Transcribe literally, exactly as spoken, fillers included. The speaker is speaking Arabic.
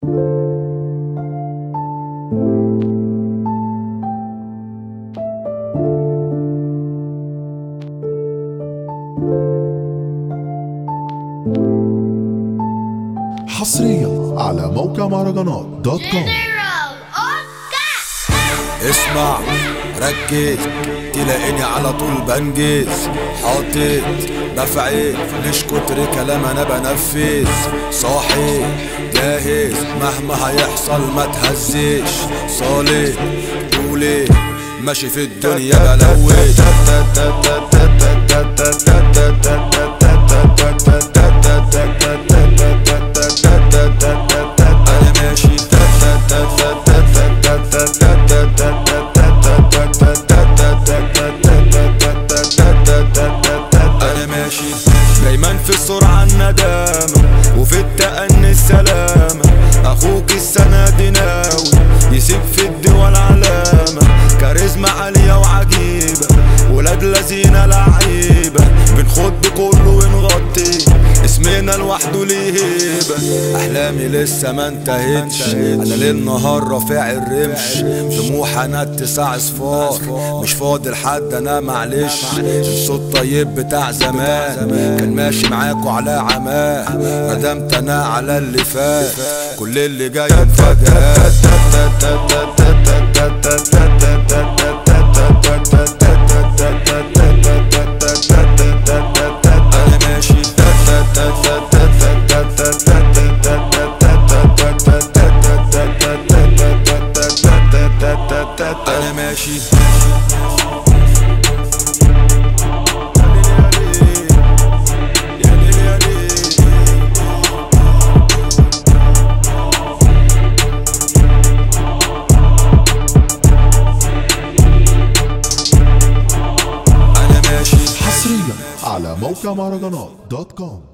حصريا على موقع مهرجانات دوت كوم. اسمع ركز تلاقيني على طول بنجز، حاطط بفعل مش كتر كلام انا بنفذ، صاحي جاهز مهما هيحصل ما تهزش، صالح طولي ماشي في الدنيا بلوش. انا ماشي انا ماشي دايما في السرعة الندامة وفي التأني السلامة، اخوك السنة دي ناوي يسيب في الدول علامة، كاريزما عالية وعجيبة ولاد لذينة لعيبة، بنخد كله ونغطي اسمنا لوحده ليه هيبة. احلامي لسه ما انتهتش، انا ليل نهار رافع الرمش، طموح انا التسع اصفار مش فاضل حد انا معلش، الصوت طيب بتاع زمان كان ماشي معاكوا على عماه، ندمت انا على اللي فات كل اللي جاي مفاجآت. انا ماشي انا ماشي حصريا على موقع مهرجانات دوت كوم.